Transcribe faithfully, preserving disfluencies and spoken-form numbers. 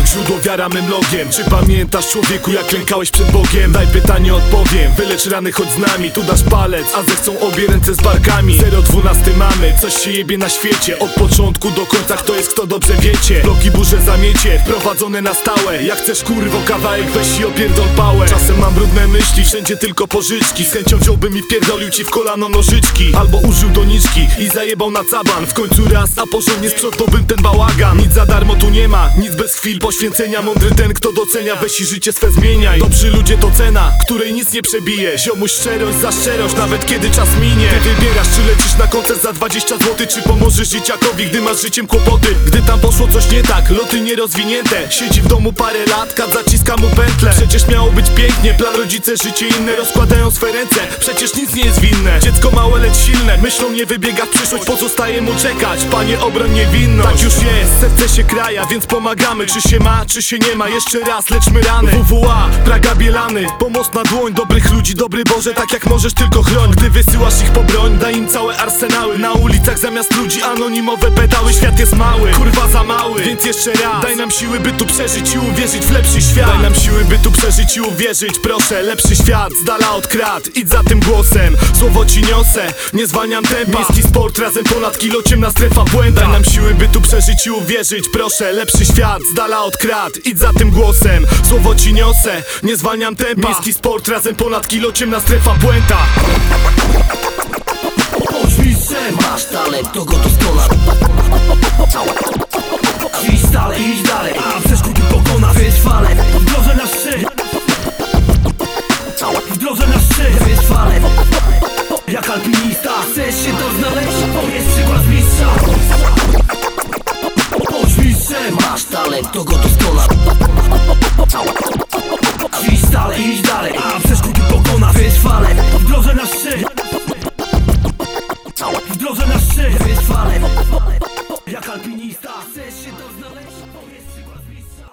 źródło, wiara mym logiem. Czy pamiętasz, człowieku, jak klękałeś przed Bogiem? Daj pytanie, odpowiem, wylecz rany, chodź z nami. Tu dasz palec, a zechcą obie ręce z barkami. Zero dwunasty mamy, coś się jebie na świecie. Od początku do końca, kto jest kto, dobrze wiecie. Bloki, burze, zamiecie, wprowadzone na stałe. Jak chcesz, kurwo, kawałek, weź i opierdol pałę. Czasem mam brudne myśli, wszędzie tylko pożyczki. Z chęcią wziąłbym i wpierdolił ci w kolano nożyczki. Albo użył doniczki i zajebał na caban. W końcu raz, a porządnie sprzątałbym ten bałagan. Nic za darmo tu nie ma, nic bez chwil poświęcenia. Mądry ten, kto docenia, weź i życie swe zmieniaj. Dobrzy ludzie to cena, której nic nie przebije. Ziomuś, szczerość za szczerość, nawet kiedy czas minie. Ty wybierasz, czy lecisz na koncert za dwadzieścia złotych, czy pomożesz dzieciakowi, gdy masz życiem kłopoty. Gdy tam poszło coś nie tak, loty nierozwinięte. Siedzi w domu parę lat, kat zaciska mu pętlę. Przecież miało być pięknie, plan, rodzice, życie inne. Rozkładają swe ręce, przecież nic nie jest winne. Dziecko małe, lecz silne, myślą nie wybiega w przyszłość. Pozostaje mu czekać, Panie, obroń niewinność. Tak już jest, serce się kraja, więc pomagamy. Czy się ma, czy się nie ma, jeszcze raz leczmy rany. W W A, Praga, Bielany, pomoc na dłoń. Dobrych ludzi, dobry Boże, tak jak możesz tylko chroń. Gdy wysyłasz ich po broń, daj im całe arsenały. Na ulicach zamiast ludzi anonimowe pedały. Świat jest mały, kurwa za mały, więc jeszcze raz daj nam siły, by tu przeżyć i uwierzyć w lepszy świat. Daj nam siły, by tu przeżyć i uwierzyć, proszę. Lepszy świat, z dala od krat, idź za tym głosem. Słowo ci niosę, nie zwalniam tempa. Miejski sport, razem ponad kilo, ciemna strefa, błęda. Daj nam siły, by tu przeżyć i uwierzyć, proszę. Lepszy świat, z dala od krat, idź za tym głosem. Słowo ci niosę, nie zwalniam tempa. Miejski sport, razem ponad kilo, ciemna strefa, błęda. Oczywiście masz talent, to go doskonale. Idź dalej, idź dalej, a przeszkód pokonasz. Wytrwale, w drodze na szczyt. W drodze na szczyt, wytrwale. Jak alpinista, chcesz się to znaleźć? Powiedz przykład z mistrza. Oczywiście masz talent, to go doskonale.